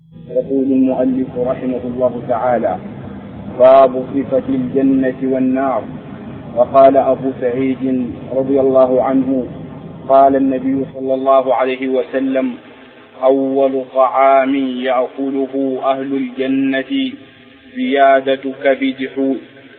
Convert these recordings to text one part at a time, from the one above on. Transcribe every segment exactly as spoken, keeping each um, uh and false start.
يقول المؤلف رحمه الله تعالى: باب صفة الجنة والنار. وقال أبو سعيد رضي الله عنه: قال النبي صلى الله عليه وسلم: أول طعام يأكله أهل الجنة زيادة كبد حوت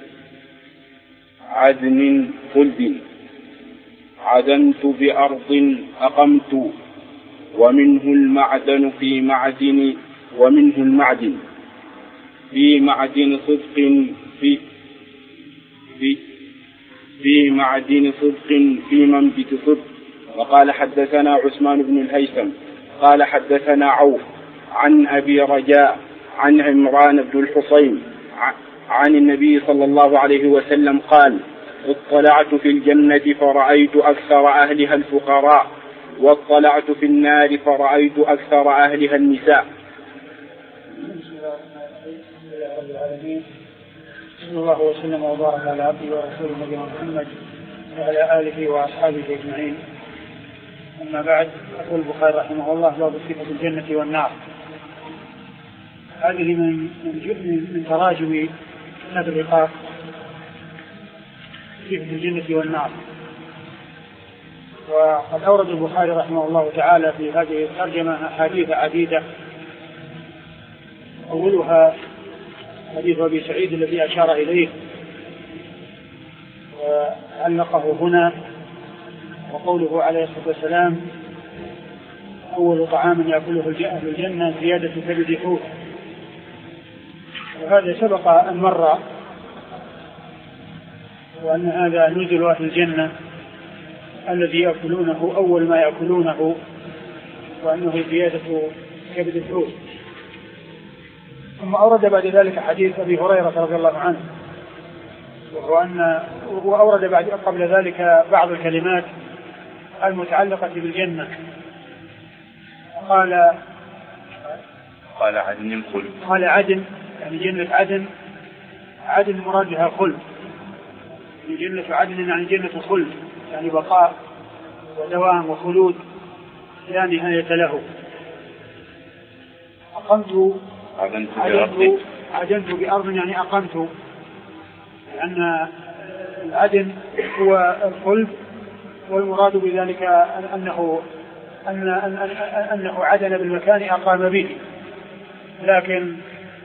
عدن خلد عدنت بأرض أقمت ومنه المعدن في معدن ومنه المعدن في معدن صدق في في في معدن صدق في منبت صدق. وقال حدثنا عثمان بن الهيثم قال حدثنا عوف عن أبي رجاء عن عمران بن الحصين عن النبي صلى الله عليه وسلم قال: اطلعت في الجنة فرأيت أكثر أهلها الفقراء، واطلعت في النار فرأيت أكثر أهلها النساء. صلى الله وسلم وبارك على عبده ورسوله نبينا محمد وعلى آله وأصحابه أجمعين. أما بعد، يقول البخاري رحمه الله: باب صفة الجنة والنار. هذه من من, من تراجم كتاب الرقاق، صفة الجنة والنار. وقد أورد البخاري رحمه الله تعالى في هذه الترجمة أحاديث عديدة، أولها حديث أبي سعيد الذي أشار إليه وعلقه هنا، وقوله عليه الصلاة والسلام: أول طعام يأكله أهل الجنة زيادة كبد حوت. وهذا سبق أن مر، وأن هذا نزل أهل الجنة الذي يأكلونه أول ما يأكلونه، وأنه زيادة كبد الحوت. ثم أورد بعد ذلك حديث أبي هريرة رضي الله عنه، وهو أن وأورد بعد قبل ذلك بعض الكلمات المتعلقة بالجنة. قال قال عدن خلد، قال عدن يعني جنة عدن، عدن مرادها خلد، جنة عدن يعني جنة خلد، يعني بقاء ودوام وخلود لا نهاية له. أقمت عدنت بأرض عدنت بأرض يعني أقمت، لأن العدن هو الخلد، والمراد بذلك أنه أن أنه عدن بالمكان أقام به، لكن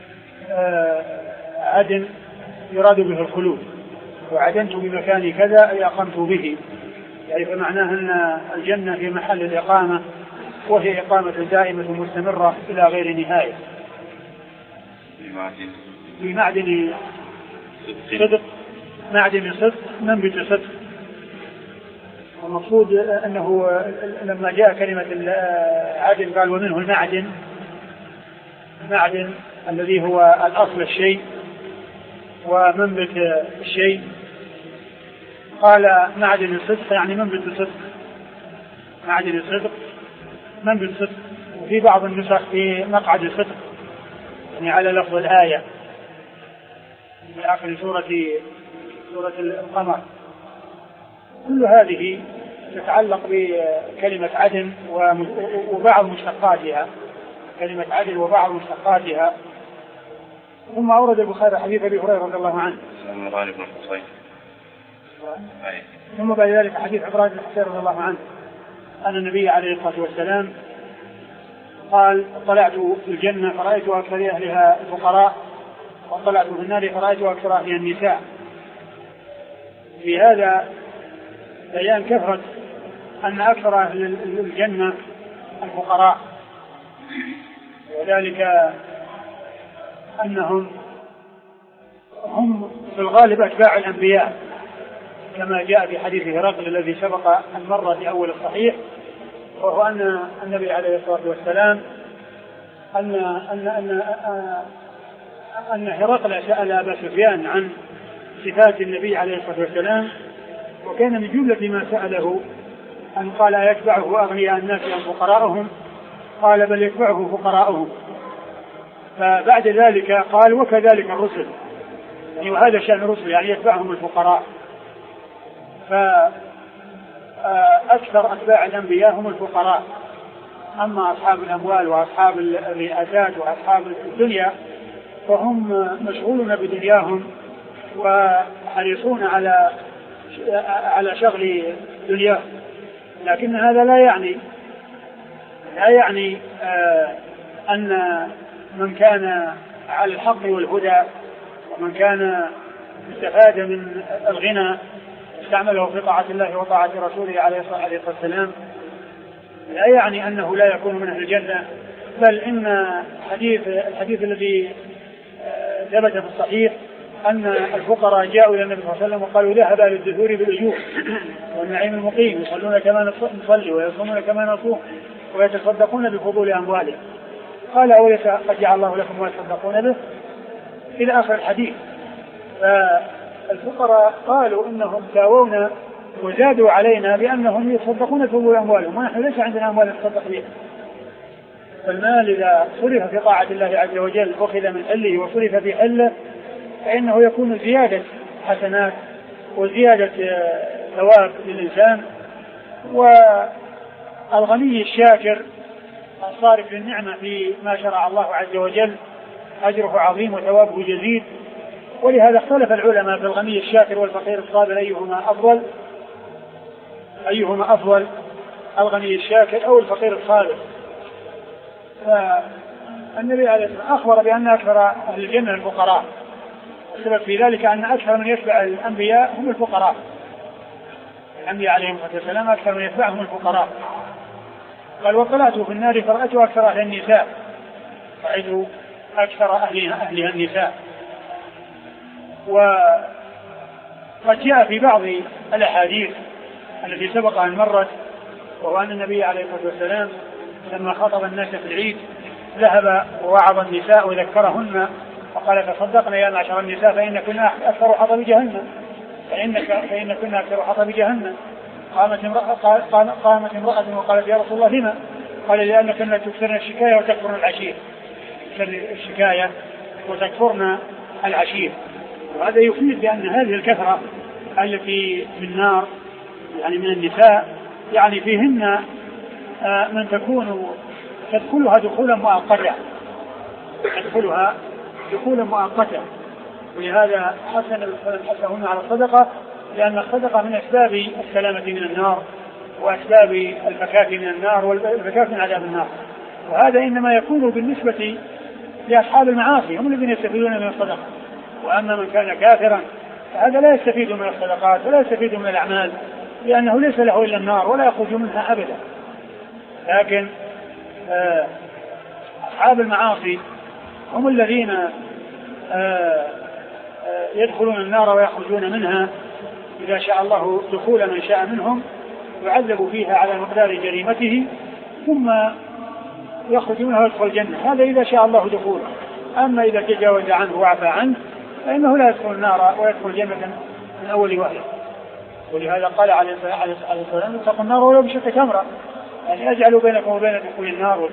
عدن يراد به الخلود. وعدنت بمكان كذا أي أقمت به، يعني فمعناه أن الجنة في محل الإقامة، وهي إقامة دائمة مستمرة إلى غير نهاية. في معدن صدق، معدن صدق منبت صدق. والمقصود أنه لما جاء كلمة عدن قال: ومنه المعدن، المعدن الذي هو الأصل الشيء ومنبت الشيء. قال معدن الصدق يعني منبت الصدق، معدن الصدق منبت الصدق. وفي بعض النسخ في مقعد الصدق، يعني على لفظ الآية في آخر سورة سورة القمر. كل هذه تتعلق بكلمة عدن وبعض مشتقاتها، كلمة عدن وبعض مشتقاتها. ثم أورد البخاري حديث أبي هريرة رضي الله عنه، عمران بن الحصين، ثم بعد ذلك حديث عمران بن الحصين رضي الله عنه أن النبي عليه الصلاة والسلام قال: طلعت في الجنة فرأيت أكثر أهلها الفقراء، وطلعت في النار فرأيت أكثر أهلها النساء. في هذا بيان كثرة أن أكثر أهل الجنة الفقراء، وذلك أنهم هم في الغالب أتباع الأنبياء، كما جاء في حديث هرقل الذي سبق أن مر في أول الصحيح، وهو أن النبي عليه الصلاة والسلام أن أن أن أن هرقل سأل أبا سفيان عن صفات النبي عليه الصلاة والسلام، وكان من جملة ما سأله أن قال: يتبعه أغنياء الناس أم فقراءهم؟ قال: بل يتبعه فقراءهم. فبعد ذلك قال: وكذلك الرسل، يعني وهذا شأن الرسل، يعني يتبعهم الفقراء. فأكثر أتباع الأنبياء هم الفقراء، أما أصحاب الأموال وأصحاب الرئاسات وأصحاب الدنيا فهم مشغولون بدنياهم وحريصون على على شغل دنياهم، لكن هذا لا يعني لا يعني آه أن من كان على الحق والهدى ومن كان استفاد من الغنى استعمله في طاعة الله وطاعة رسوله عليه الصلاة والسلام لا يعني أنه لا يكون من أهل الجنة، بل إن حديث الحديث الذي ثبت في الصحيح أن الفقراء جاءوا إلى النبي صلى الله عليه وسلم وقالوا ذهب للدثور بالأجور والنعيم المقيم، يصلون كما نصلي ويصومون كما نصوم ويتصدقون بفضول أموالهم، قال أوليس قد جعل الله لكم ما تصدقون به إلى آخر الحديث. فالفقراء قالوا إنهم ساوونا وزادوا علينا بأنهم يتصدقون بفضول أموالهم ونحن ليس عندنا أموال نتصدق بها. فالمال إذا صرف في طاعة الله عز وجل أخذ من حله وصرف في حله فإنه يكون زيادة حسنات وزيادة ثواب للإنسان. والغني الشاكر الصارف للنعمة في ما شرع الله عز وجل أجره عظيم وثوابه جزيل. ولهذا اختلف العلماء في الغني الشاكر والفقير الصابر أيهما أفضل أيهما أفضل الغني الشاكر أو الفقير الصابر. فالنبي عليه الصلاة والسلام أخبر بأن أكثر أهل الجنة الفقراء، السبب في ذلك أن أكثر من يتبع الأنبياء هم الفقراء، الأنبياء عليهم الصلاة والسلام أكثر من يتبعهم الفقراء. قال وطلعت في النار فرأيت أكثر أهل النساء رأيت أكثر أهلها, أهلها النساء. وقد جاء في بعض الأحاديث التي سبق أن مرت وهو أن النبي عليه الصلاة والسلام لما خطب الناس في العيد ذهب ووعظ النساء وذكرهن وقال تصدقنا يا معشر النساء فإن كنا أكثر حطب جهنم فإن فإن كنا أكثر حطب جهنم. قامت امرأة قامت امرأة وقالت يا رسول الله لما؟ قال لأن كنا تكثرن الشكاية وتكفرن العشير، الشكاية وتكفرن العشير. وهذا يفيد بأن هذه الكثرة التي في النار يعني من النساء يعني فيهن من تكون تدخلها دخولا مؤقتا تدخلها دخولا مؤقتا. ولهذا حسن حسنهن على الصدقة لأن الصدقة من أسباب السلامة من النار وأسباب الفكاك من النار والفكاك من عذاب النار. وهذا إنما يكون بالنسبة لأصحاب المعاصي هم الذين يستفيدون من الصدقة، وأما من كان كافرا فهذا لا يستفيد من الصدقات ولا يستفيد من الأعمال لأنه ليس له إلا النار ولا يخرج منها أبدا. لكن أصحاب المعاصي هم الذين يدخلون النار ويخرجون منها إذا شاء الله دخول من شاء منهم يعذب فيها على مقدار جريمته ثم يخرج منها ويدخل الجنة، هذا إذا شاء الله دخوله. أما إذا تجاوز عنه وعفى عنه فإنه لا يدخل النار ويدخل الجنة من أول وهلة. ولهذا قال عليه الصلاة والسلام اتقوا النار ولو بشق تمرة، يعني أجعلوا بينكم وبين دخول النار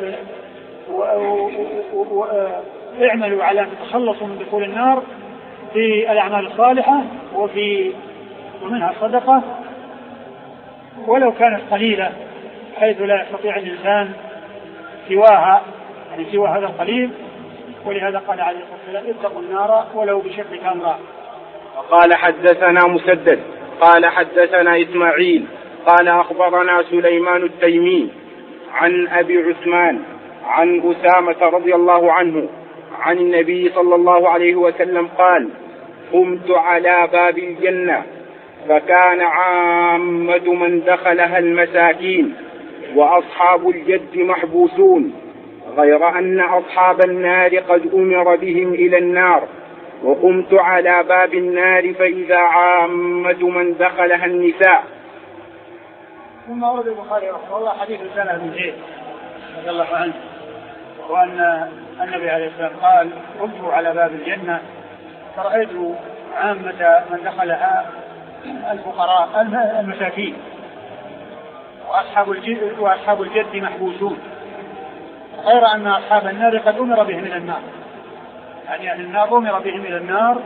واعملوا على أن تتخلصوا من دخول النار في الأعمال الصالحة وفي ومنها الصدقة ولو كانت قليلة حيث لا يستطيع الإنسان سواها يعني سوى هذا القليل. ولهذا قال عليه الصلاة والسلام اتقوا النار ولو بشق تمرة. وقال حدثنا مسدد قال حدثنا إسماعيل قال أخبرنا سليمان التيمي عن أبي عثمان عن أسامة رضي الله عنه عن النبي صلى الله عليه وسلم قال قمت على باب الجنة فكان عامة من دخلها المساكين وأصحاب الجد محبوسون غير أن أصحاب النار قد أمر بهم إلى النار وقمت على باب النار فإذا عامة من دخلها النساء. ثم ورد البخاري رحمه الله حديث أسامة بن زيد رضي الله عنه وأن النبي عليه السلام قال قمت على باب الجنة فرأيت عامة من دخلها الفقراء المساكين وأصحاب الجد, وأصحاب الجد محبوسون غير أن أصحاب النار قد أمر بهم إلى النار، يعني أهل النار أمر بهم إلى النار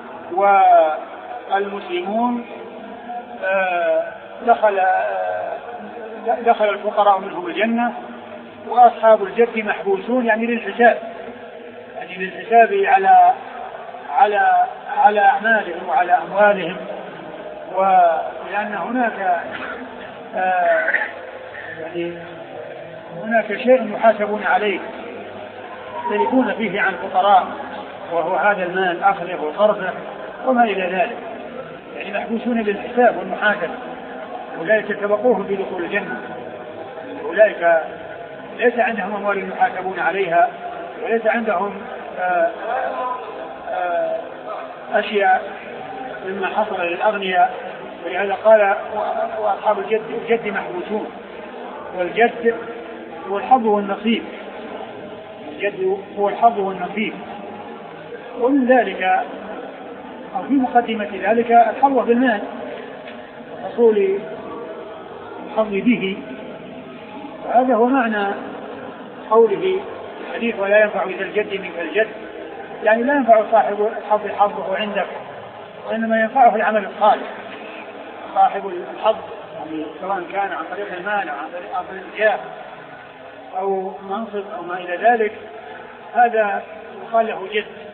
والمسلمون دخل دخل الفقراء منهم الجنة وأصحاب الجد محبوسون يعني للحساب، يعني للحساب على على على أعمالهم وعلى أموالهم، ولأن هناك آه يعني هناك شيء يحاسبون عليه يختلفون فيه عن الفقراء، وهو هذا المال أخذه وصرفه وما إلى ذلك، يعني محبوسون بالحساب والمحاسبة. أولئك سبقوهم بدخول الجنة، أولئك ليس عندهم أموال يحاسبون عليها، وليس عندهم آآ آآ أشياء مما حصل للأغنياء، ولهذا قال وأصحاب الجد الجد محبوسون. والجد هو الحظ والنصيب، الجد هو الحظ والنصيب. ومن ذلك أو في مقدمة ذلك الحظ بالمال، حصول الحظ به. وهذا هو معنى قوله الحديث ولا ينفع إذا الجد منك الجد، يعني لا ينفع صاحب الحظ حظه عندك، وإنما ينفعه العمل الصالح. صاحب الحظ يعني سواء كان عن طريق المال أو عن طريق الجاه أو منصب أو ما إلى ذلك، هذا يقال له جد.